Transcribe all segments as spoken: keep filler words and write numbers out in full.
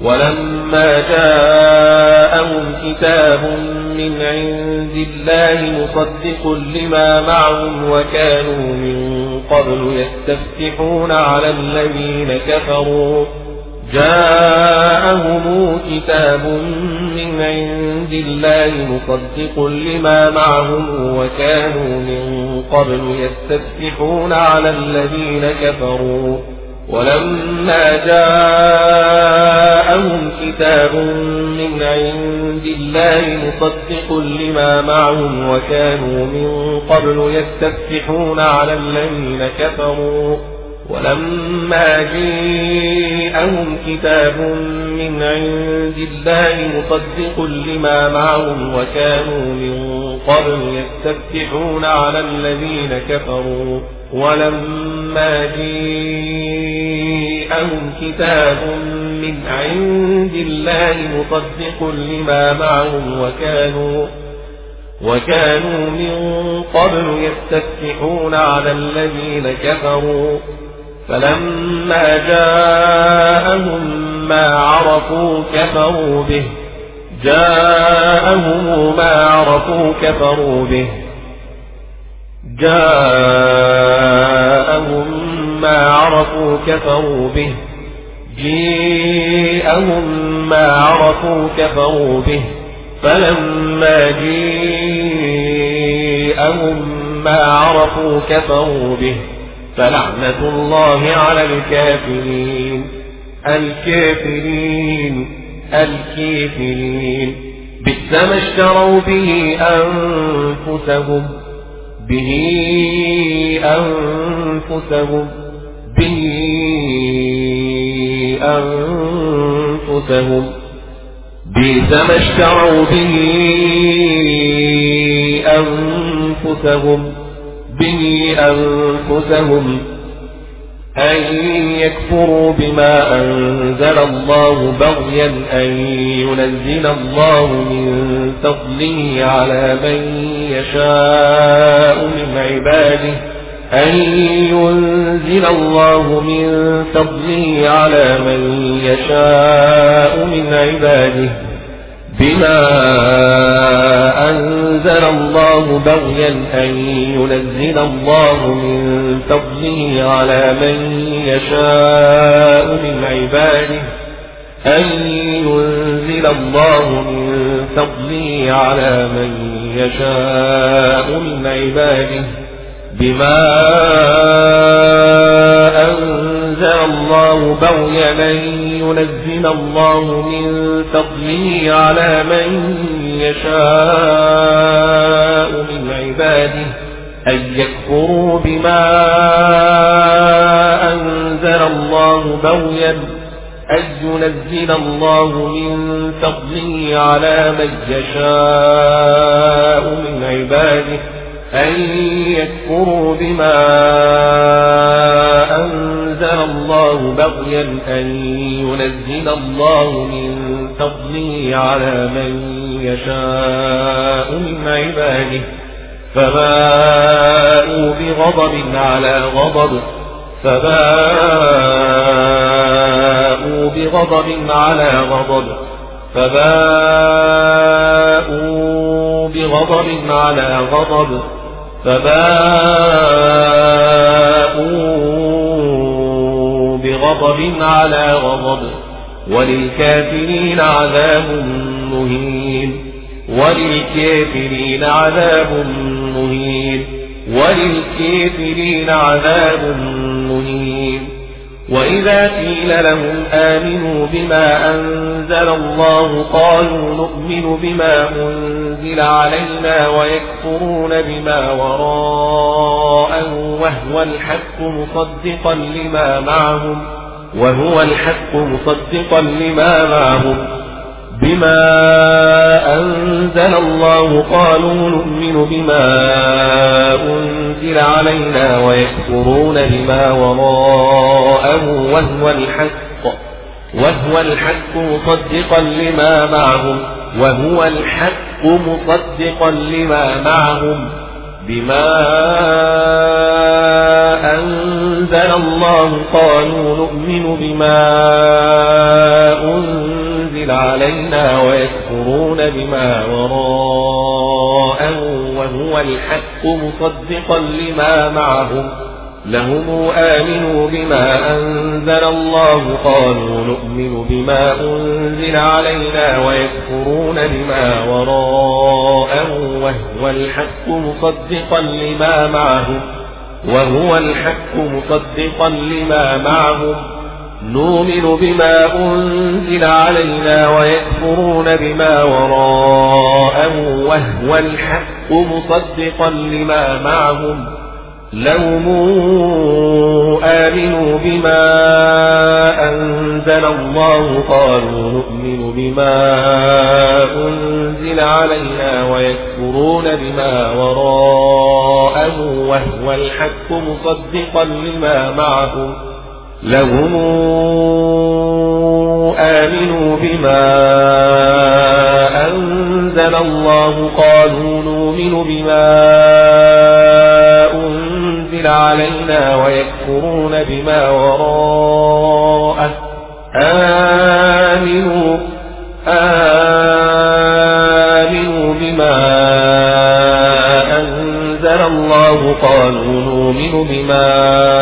ولما جاءهم كتاب من عند الله مصدق لما معهم وكانوا من قبل يستفتحون على الذين كفروا جاءهم كتاب من عند الله مصدق لما معهم وكانوا من قبل يستفتحون على الذين كفروا ولما جاءهم كتاب من عند الله مصدق لما معهم وكانوا من قبل يستفتحون على الذين كفروا ولما جاءهم كتاب من عند الله مصدق لما معهم وكانوا من قبل يستفتحون على الذين كفروا ولما جاءهم كتاب من عند الله مصدق لما معهم وكانوا وكانوا من قبل يستفتحون على الذين كفروا فلما جاءهم ما عرفوا كفروا به جاءهم ما عرفوا كفروا به جاءهم ما عرفوا كفروا به جاءهم ما عرفوا كفروا به فلما جاءهم ما عرفوا كفروا به فلعنة الله على الكافرين الكافرين الكافرين بئس ما اشتروا به أنفسهم به أنفسهم به أنفسهم بئس ما اشتروا به أنفسهم به أنفسهم أن يكفروا بما أنزل الله بغيا أن ينزل الله من فضله على من يشاء من عباده أن ينزل الله من فضله على من يشاء من عباده بما أنزل الله بغيا أن ينزل الله من فضله على من يشاء من عباده أن ينزل الله من فضله على من يشاء من عباده بما أنزل الله بغيا أن ينزل الله من فضله على من يشاء من عباده أن يكفروا بما أنزل الله بغيا أن ينزل الله من فضله على من يشاء من عباده أن يكفروا بما أنزل الله بغيا أن ينزل الله من فضله على من يشاء من عباده فباءوا بغضب على غضب فباءوا بغضب على غضب فباءوا بغضب على غضب فباءوا بغضب على غضب وللكافرين عذاب مهين وللكافرين عذاب مهين وللكافرين عذاب مهين وإذا قيل لهم آمنوا بما أنزل الله قالوا نؤمن بما أنزل علينا ويكفرون بما وراءه وهو الحق مصدقا لما معهم وهو الحق مصدقا لما معهم بما أنزل الله قالوا نؤمن بما أنزل علينا ويكفرون بما وراءه وهو الحق وهو الحق مصدقا لما معهم وهو الحق مصدقا لما معهم بما أنزل الله قالوا نؤمن بما أنزل علينا ويكفرون بما وراءه وهو الحق مصدقا لما معهم لهم آمنوا بما أنزل الله قالوا نؤمن بما أنزل علينا ويكفرون بما وراءه وهو الحق مصدقا لما معهم وهو الحق مصدقا لما معهم نؤمن بما أنزل علينا ويكفرون بما وراءه وهو الحق مصدقا لما معهم لهم آمنوا بما أنزل الله قالوا نؤمن بما أنزل علينا ويكفرون بما وراءه وهو الحق مصدقا لما معهم لهم آمنوا بما أنزل الله قالوا نؤمن بما أنزل علينا ويكفرون بما وراءه آمنوا آمنوا بما أنزل الله قالوا نؤمن بما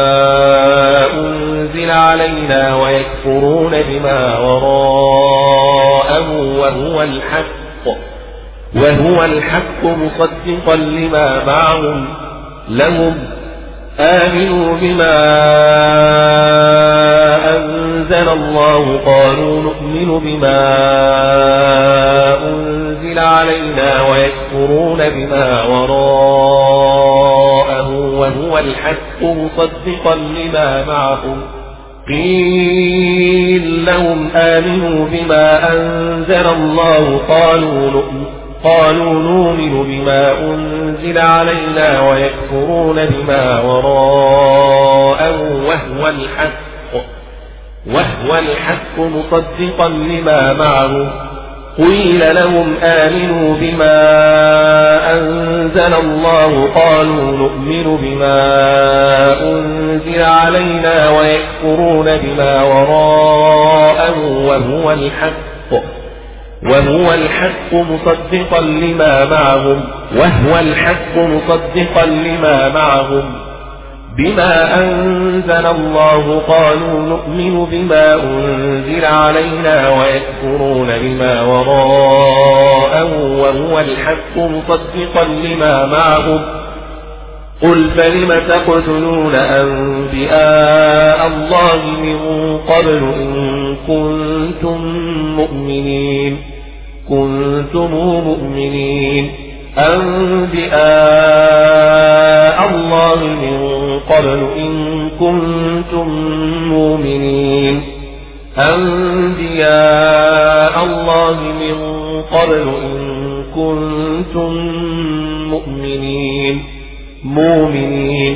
أنزل علينا ويكفرون بما وراءه وهو الحق وهو الحق مصدقا لما معهم لهم آمنوا بما أنزل الله قالوا نؤمن بما أنزل علينا ويكفرون بما وراءه وهو الحق مصدقا لما معهم قيل لهم آمنوا بما أنزل الله قالوا نؤمن قالوا نؤمن بما أنزل علينا ويكفرون بما وراءه وهو الحق وهو الحق مصدقا لما معهم قيل لهم آمنوا بما أنزل الله قالوا نؤمن بما أنزل علينا ويكفرون بما وراءه وهو الحق وهو الحق مصدقا لما معهم وهو الحق مصدقا لما معهم بما أنزل الله قالوا نؤمن بما أنزل علينا ويكفرون بما وراءه وهو الحق مصدقا لما معهم قل فلم تقتلون أنبياء الله من قبل إن كنتم مؤمنين كنتم مؤمنين أنبياء الله من قبل إن كنتم مؤمنين أنبياء الله من قبل إن كنتم مؤمنين مؤمنين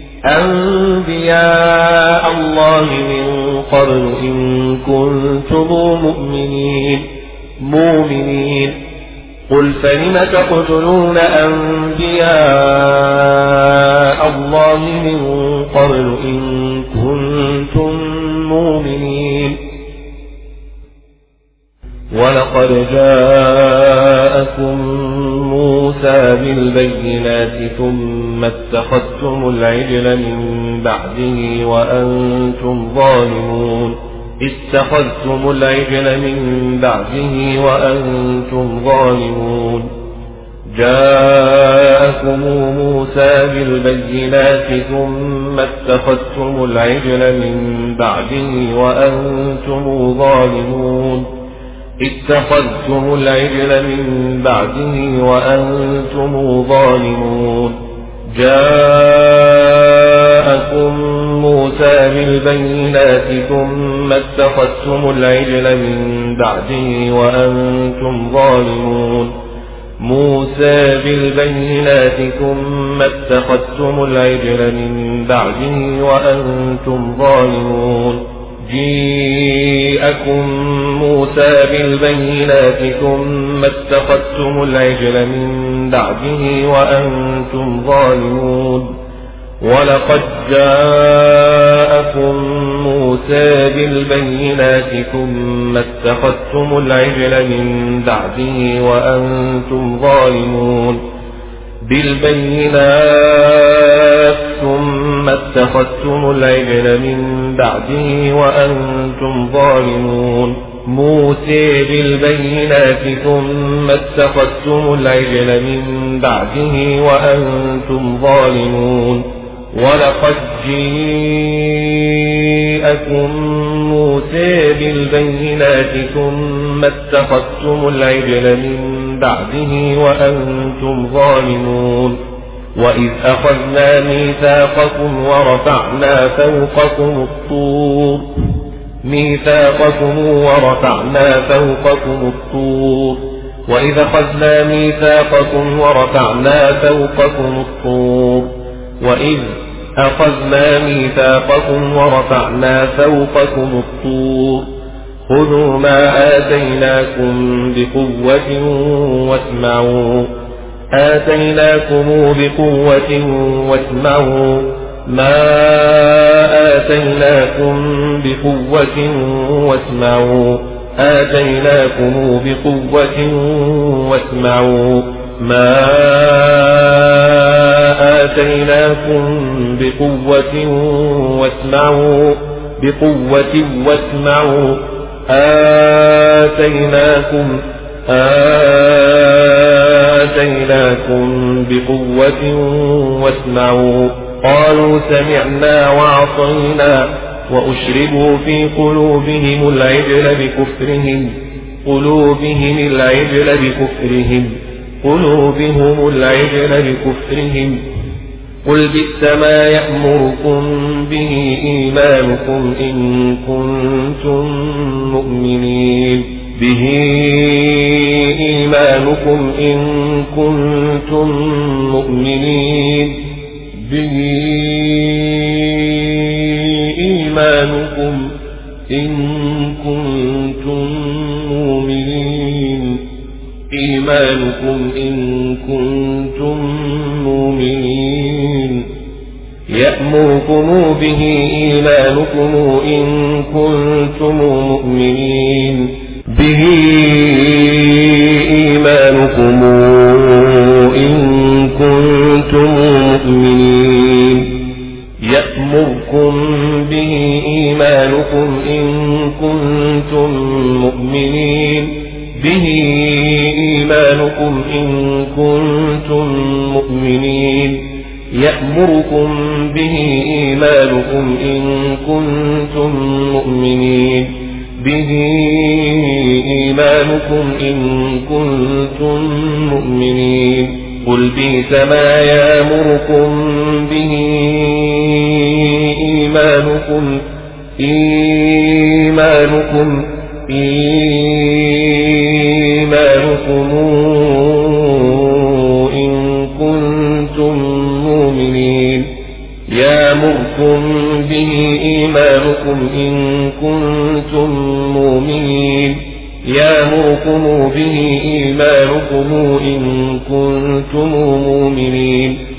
أنبياء الله من قبل إن كنتم مؤمنين مؤمنين قل فلم تقتلون أنبياء الله من قبل إن كنتم مؤمنين ولقد جاءكم موسى بالبينات ثم اتخذتم العجل من بعده وأنتم ظالمون اتخذتم العجل من بعده وأنتم ظالمون جاءكم موسى بالبينات ثم اتخذتم العجل من بعده وأنتم ظالمون اتخذتم العجل من بعده وأنتم ظالمون جاءكم موسى بالبينات ثم اتخذتم العجل من بعده وأنتم ظالمون موسى بالبينات ثم اتخذتم العجل من بعده وأنتم ظالمون جاءكم موسى بالبينات ثم اتخذتم العجل من بعده وأنتم ظالمون ولقد جاءكم موسى بالبينات ثم اتخذتم العجل من بعده وأنتم ظالمون بالبينات ثم اتخذتم العجل من بعده وأنتم ظالمون موسى بالبينات ثم اتخذتم العجل من بعده وأنتم ظالمون ولقد جاءكم موسى بالبينات ثم اتخذتم العجل من بعده وأنتم ظالمون وإذ أخذنا ميثاقكم ورفعنا فوقكم الطور ميثاقكم ورفعنا فوقكم الطور وإذ أخذنا ميثاقكم ورفعنا فوقكم الطور وإذ أخذنا ميثاقكم ورفعنا فوقكم الطور خذوا ما آتيناكم بقوة واسمعوا آتيناكم بقوة واسمعوا ما آتيناكم بقوة واسمعوا آتيناكم بقوة واسمعوا ما آتيناكم بقوة واسمعوا بقوة واسمعوا آتيناكم آتيناكم بقوة واسمعوا قالوا سمعنا وعصينا وأشربوا في قلوبهم العجل بكفرهم قلوبهم العجل بكفرهم قلوبهم العجل بكفرهم قل بئس ما يأمركم به إيمانكم إن كنتم مؤمنين به إيمانكم إن كنتم مؤمنين به إيمانكم إن كنتم مؤمنين إيمانكم إن كنتم مؤمنين يأمركم به إيمانكم إن كنتم مؤمنين به إيمانكم إن كنتم مؤمنين يأمركم به إيمانكم إن كنتم مؤمنين به إيمانكم إن كنتم مؤمنين يأمركم به إيمانكم إن كنتم مؤمنين به إيمانكم إن كنتم مؤمنين قل بئس ما يأمركم به إيمانكم إيمانكم إيمانكم إن كنتم مؤمنين يأمركم به إيمانكم إن كنتم مؤمنين يأمركم به إيمانكم إن كنتم مؤمنين